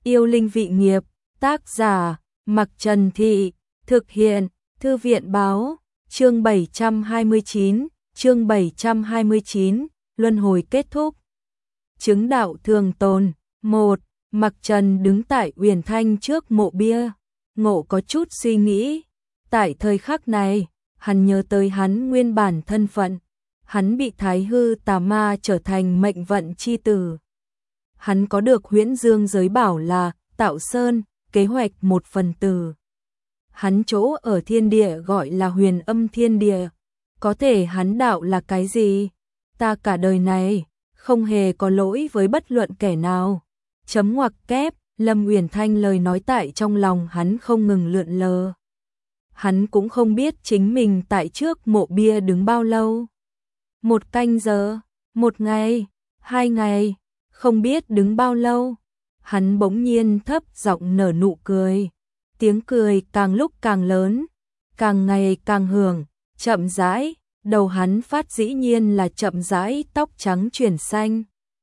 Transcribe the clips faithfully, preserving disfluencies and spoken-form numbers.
Yêu linh vị nghiệp, tác giả, Mặc Trần Thị, thực hiện, Thư viện báo, chương bảy trăm hai mươi chín, chương bảy trăm hai mươi chín, luân hồi kết thúc. Chứng đạo thường tồn, một, Mặc Trần đứng tại Uyển Thanh trước mộ bia, Ngộ có chút suy nghĩ. Tại thời khắc này, hắn nhớ tới hắn nguyên bản thân phận, hắn bị Thái Hư Tà Ma trở thành mệnh vận chi tử. Hắn có được Huyễn Dương giới bảo là Tạo Sơn, kế hoạch một phần tử. Hắn chỗ ở thiên địa gọi là Huyền Âm Thiên Địa. Có thể hắn đạo là cái gì? Ta cả đời này không hề có lỗi với bất luận kẻ nào. Chấm ngoặc kép, Lâm Uyển Thanh lời nói tại trong lòng hắn không ngừng lượn lờ. Hắn cũng không biết chính mình tại trước mộ bia đứng bao lâu. Một canh giờ, một ngày, hai ngày, không biết đứng bao lâu. Hắn bỗng nhiên thấp giọng nở nụ cười. Tiếng cười càng lúc càng lớn, càng ngày càng hưởng, chậm rãi, đầu hắn phát dĩ nhiên là chậm rãi tóc trắng chuyển xanh.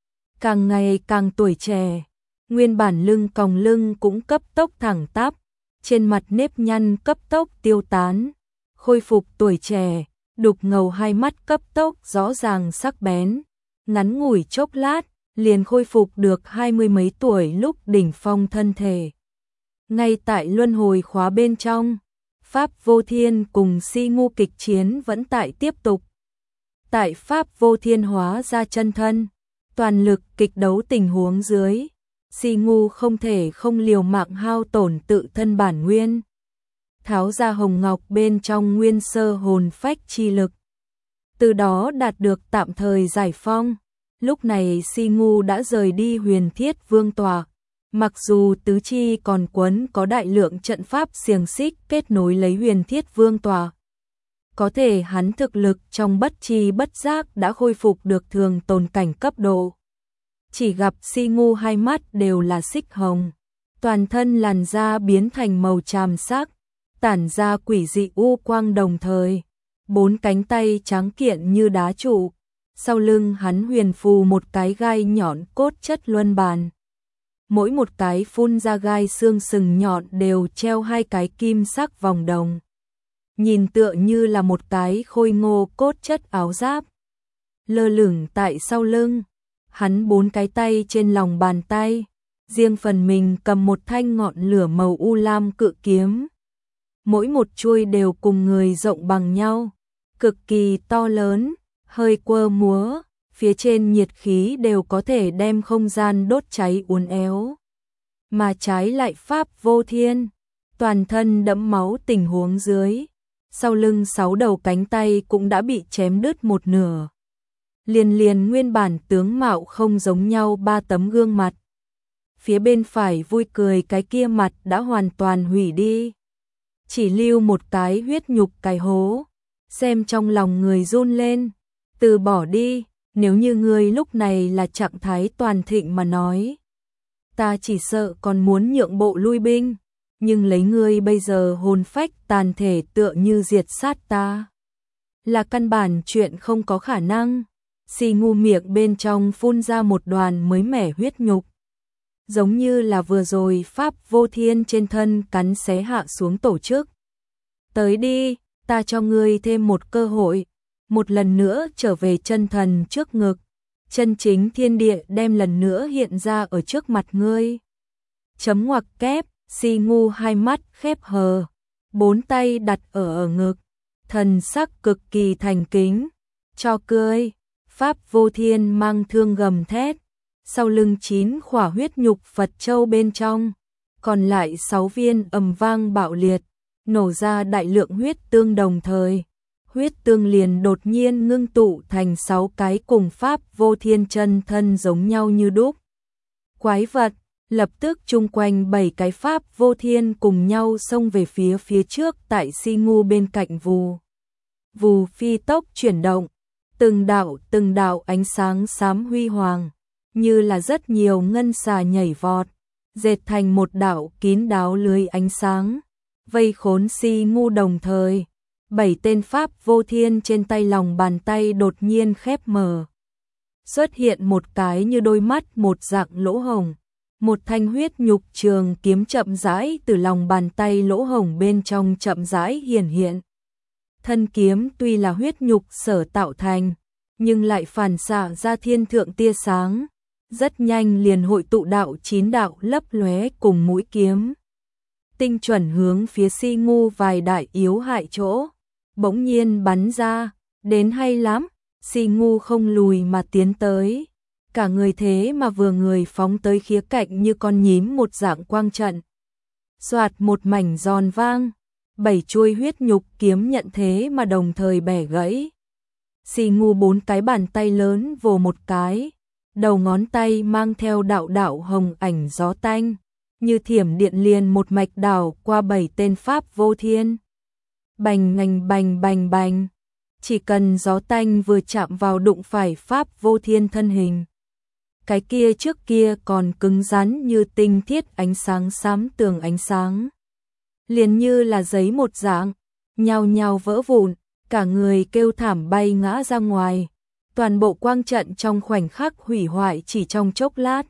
Càng ngày càng tuổi trẻ, nguyên bản lưng còng lưng cũng cấp tốc thẳng tắp, trên mặt nếp nhăn cấp tốc tiêu tán, khôi phục tuổi trẻ, đục ngầu hai mắt cấp tốc rõ ràng sắc bén, ngắn ngủi chốc lát, liền khôi phục được hai mươi mấy tuổi lúc đỉnh phong thân thể. Ngay tại luân hồi khóa bên trong, Pháp Vô Thiên cùng Si Ngu kịch chiến vẫn tại tiếp tục. Tại Pháp Vô Thiên hóa ra chân thân, toàn lực kịch đấu tình huống dưới, Si Ngu không thể không liều mạng hao tổn tự thân bản nguyên, tháo ra hồng ngọc bên trong nguyên sơ hồn phách chi lực, từ đó đạt được tạm thời giải phong. Lúc này Si Ngu đã rời đi Huyền Thiết Vương tòa, mặc dù tứ chi còn quấn có đại lượng trận pháp xiềng xích kết nối lấy Huyền Thiết Vương tòa. Có thể hắn thực lực trong bất chi bất giác đã khôi phục được thường tồn cảnh cấp độ. Chỉ gặp Si Ngu hai mắt đều là xích hồng, toàn thân làn da biến thành màu tràm sắc, tản ra quỷ dị u quang đồng thời, bốn cánh tay trắng kiện như đá trụ, sau lưng hắn huyền phù một cái gai nhọn cốt chất luân bàn. Mỗi một cái phun ra gai xương sừng nhọn đều treo hai cái kim sắc vòng đồng, nhìn tựa như là một cái khôi ngô cốt chất áo giáp. Lơ lửng tại sau lưng, hắn bốn cái tay trên lòng bàn tay, riêng phần mình cầm một thanh ngọn lửa màu u lam cự kiếm. Mỗi một chuôi đều cùng người rộng bằng nhau, cực kỳ to lớn, hơi quơ múa, phía trên nhiệt khí đều có thể đem không gian đốt cháy uốn éo. Mà trái lại Pháp Vô Thiên, toàn thân đẫm máu tình huống dưới, sau lưng sáu đầu cánh tay cũng đã bị chém đứt một nửa. Liền liền nguyên bản tướng mạo không giống nhau ba tấm gương mặt. Phía bên phải vui cười cái kia mặt đã hoàn toàn hủy đi, chỉ lưu một cái huyết nhục cái hố, xem trong lòng người run lên. Từ bỏ đi, nếu như ngươi lúc này là trạng thái toàn thịnh mà nói, ta chỉ sợ còn muốn nhượng bộ lui binh, nhưng lấy ngươi bây giờ hồn phách tàn thể tựa như diệt sát ta, là căn bản chuyện không có khả năng. Si Ngu miệng bên trong phun ra một đoàn mới mẻ huyết nhục, giống như là vừa rồi Pháp Vô Thiên trên thân cắn xé hạ xuống tổ chức. Tới đi, ta cho ngươi thêm một cơ hội, một lần nữa trở về chân thần trước ngực, chân chính thiên địa đem lần nữa hiện ra ở trước mặt ngươi. Chấm ngoặc kép, Si Ngu hai mắt khép hờ, bốn tay đặt ở ở ngực, thần sắc cực kỳ thành kính. Cho cười. Pháp Vô Thiên mang thương gầm thét, sau lưng chín khỏa huyết nhục Phật châu bên trong, còn lại sáu viên ầm vang bạo liệt, nổ ra đại lượng huyết tương đồng thời. Huyết tương liền đột nhiên ngưng tụ thành sáu cái cùng Pháp Vô Thiên chân thân giống nhau như đúc quái vật, lập tức chung quanh bảy cái Pháp Vô Thiên cùng nhau xông về phía phía trước tại Si Ngu bên cạnh vù. Vù phi tốc chuyển động, từng đạo từng đạo ánh sáng xám huy hoàng, như là rất nhiều ngân xà nhảy vọt, dệt thành một đạo kín đáo lưới ánh sáng, vây khốn Si Ngu đồng thời. Bảy tên Pháp Vô Thiên trên tay lòng bàn tay đột nhiên khép mở, xuất hiện một cái như đôi mắt một dạng lỗ hồng, Một thanh huyết nhục trường kiếm chậm rãi từ lòng bàn tay lỗ hổng bên trong chậm rãi hiển hiện. Thân kiếm tuy là huyết nhục sở tạo thành, nhưng lại phản xạ ra thiên thượng tia sáng, rất nhanh liền hội tụ đạo chín đạo lấp lóe cùng mũi kiếm. Tinh chuẩn hướng phía Si Ngu vài đại yếu hại chỗ, bỗng nhiên bắn ra, đến hay lắm, Si Ngu không lùi mà tiến tới. Cả người thế mà vừa người phóng tới khía cạnh như con nhím một dạng quang trận. Soạt một mảnh giòn vang, bảy chuôi huyết nhục kiếm nhận thế mà đồng thời bẻ gãy. Si Ngu bốn cái bàn tay lớn vồ một cái, đầu ngón tay mang theo đạo đạo hồng ảnh gió tanh, như thiểm điện liền một mạch đảo qua bảy tên pháp vô thiên. Bành ngành bành bành bành, chỉ cần gió tanh vừa chạm vào đụng phải pháp vô thiên thân hình. Cái kia trước kia còn cứng rắn như tinh thiết ánh sáng xám tường ánh sáng. Liền như là giấy một dạng, nhao nhao vỡ vụn, cả người kêu thảm bay ngã ra ngoài. Toàn bộ quang trận trong khoảnh khắc hủy hoại chỉ trong chốc lát.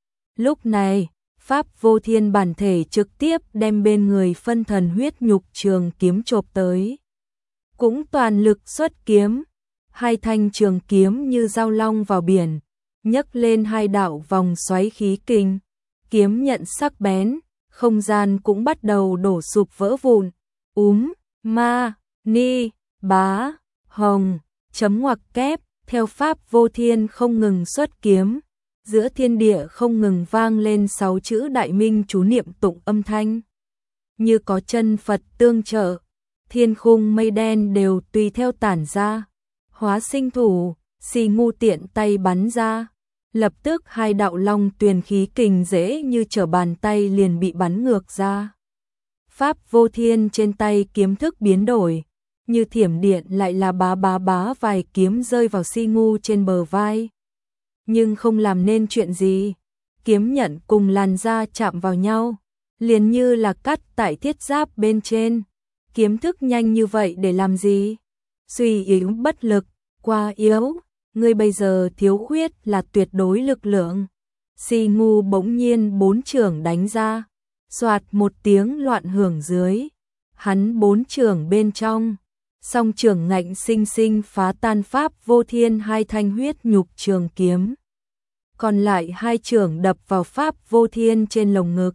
Lúc này, pháp vô thiên bản thể trực tiếp đem bên người phân thần huyết nhục trường kiếm chộp tới. Cũng toàn lực xuất kiếm, hai thanh trường kiếm như dao long vào biển, nhấc lên hai đạo vòng xoáy khí kinh, kiếm nhận sắc bén, không gian cũng bắt đầu đổ sụp vỡ vụn. Úm, ma, ni, bá, hồng, chấm ngoặc kép, theo pháp vô thiên không ngừng xuất kiếm, giữa thiên địa không ngừng vang lên sáu chữ đại minh chú niệm tụng âm thanh. Như có chân Phật tương trợ, thiên khung mây đen đều tùy theo tản ra, hóa sinh thủ, Si Ngu tiện tay bắn ra. Lập tức hai đạo long tuyền khí kình dễ như trở bàn tay liền bị bắn ngược ra. Pháp vô thiên trên tay kiếm thức biến đổi, như thiểm điện lại là bá bá bá vài kiếm rơi vào Si Ngu trên bờ vai. Nhưng không làm nên chuyện gì, kiếm nhận cùng làn da chạm vào nhau, liền như là cắt tại thiết giáp bên trên. Kiếm thức nhanh như vậy để làm gì? Suy yếu bất lực, quá yếu. Ngươi bây giờ thiếu khuyết là tuyệt đối lực lượng. Si Ngu bỗng nhiên bốn chưởng đánh ra, soạt một tiếng loạn hưởng dưới. Hắn bốn chưởng bên trong, song chưởng ngạnh sinh sinh phá tan pháp vô thiên hai thanh huyết nhục trường kiếm. Còn lại hai chưởng đập vào pháp vô thiên trên lồng ngực.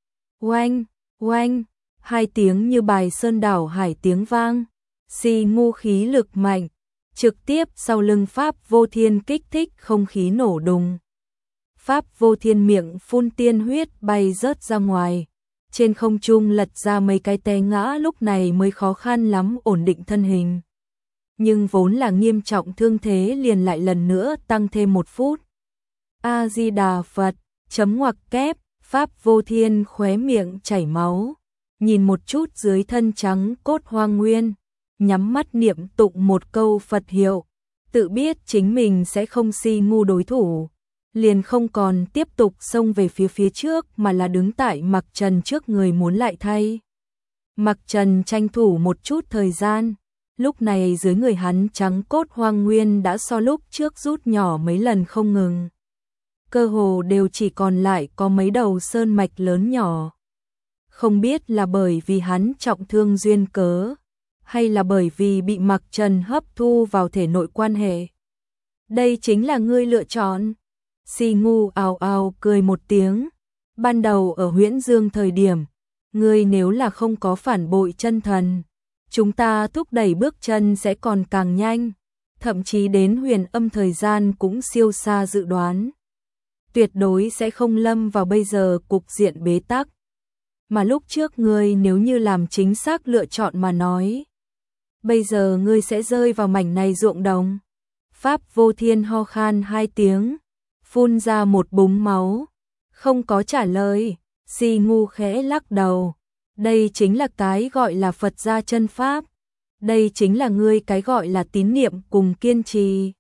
Oanh, oanh, hai tiếng như bài sơn đảo hải tiếng vang. Si Ngu khí lực mạnh, trực tiếp sau lưng pháp vô thiên kích thích không khí nổ đùng. Pháp vô thiên miệng phun tiên huyết bay rớt ra ngoài, trên không trung lật ra mấy cái té ngã, lúc này mới khó khăn lắm ổn định thân hình. Nhưng vốn là nghiêm trọng thương thế liền lại lần nữa tăng thêm một phút. A Di Đà Phật, chấm ngoặc kép, pháp vô thiên khóe miệng chảy máu, nhìn một chút dưới thân trắng cốt hoang nguyên, nhắm mắt niệm tụng một câu Phật hiệu, tự biết chính mình sẽ không Si Ngu đối thủ, liền không còn tiếp tục xông về phía phía trước mà là đứng tại Mặc Trần trước người muốn lại thay. Mặc Trần tranh thủ một chút thời gian, lúc này dưới người hắn trắng cốt hoang nguyên đã so lúc trước rút nhỏ mấy lần không ngừng. Cơ hồ đều chỉ còn lại có mấy đầu sơn mạch lớn nhỏ. Không biết là bởi vì hắn trọng thương duyên cớ, hay là bởi vì bị Mặc Trần hấp thu vào thể nội quan hệ. Đây chính là ngươi lựa chọn. Si Ngu ào ào cười một tiếng. Ban đầu ở Huyễn Dương thời điểm, ngươi nếu là không có phản bội chân thần, chúng ta thúc đẩy bước chân sẽ còn càng nhanh, thậm chí đến huyền âm thời gian cũng siêu xa dự đoán. Tuyệt đối sẽ không lâm vào bây giờ cục diện bế tắc. Mà lúc trước ngươi nếu như làm chính xác lựa chọn mà nói, bây giờ ngươi sẽ rơi vào mảnh này ruộng đồng. Pháp vô thiên ho khan hai tiếng, phun ra một búng máu, không có trả lời. Si Ngu khẽ lắc đầu. Đây chính là cái gọi là Phật gia chân pháp. Đây chính là ngươi cái gọi là tín niệm cùng kiên trì.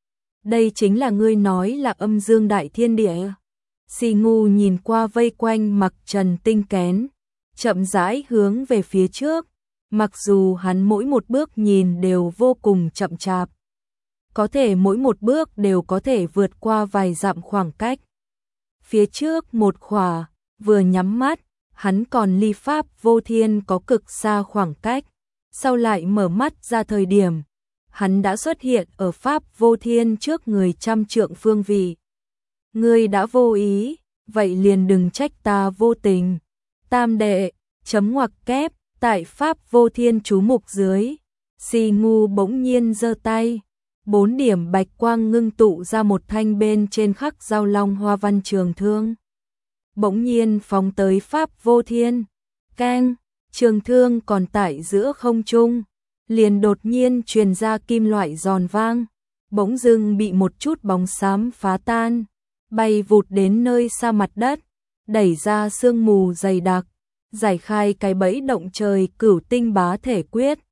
Đây chính là ngươi nói là âm dương đại thiên địa. Si Ngu nhìn qua vây quanh Mặc Trần tinh kén, chậm rãi hướng về phía trước. Mặc dù hắn mỗi một bước nhìn đều vô cùng chậm chạp, có thể mỗi một bước đều có thể vượt qua vài dặm khoảng cách. phía trước một khỏa, vừa nhắm mắt, hắn còn ly pháp vô thiên có cực xa khoảng cách, sau lại mở mắt ra thời điểm, hắn đã xuất hiện ở pháp vô thiên trước người trăm trượng phương vị. Ngươi đã vô ý, vậy liền đừng trách ta vô tình. Tam đệ, chấm ngoặc kép, tại pháp vô thiên chú mục dưới, Si Ngu bỗng nhiên giơ tay, bốn điểm bạch quang ngưng tụ ra một thanh bên trên khắc giao long hoa văn trường thương. Bỗng nhiên phóng tới pháp vô thiên, keng, trường thương còn tại giữa không trung, liền đột nhiên truyền ra kim loại giòn vang, bỗng dưng bị một chút bóng xám phá tan, bay vụt đến nơi xa mặt đất, đẩy ra sương mù dày đặc, giải khai cái bẫy động trời cửu tinh bá thể quyết,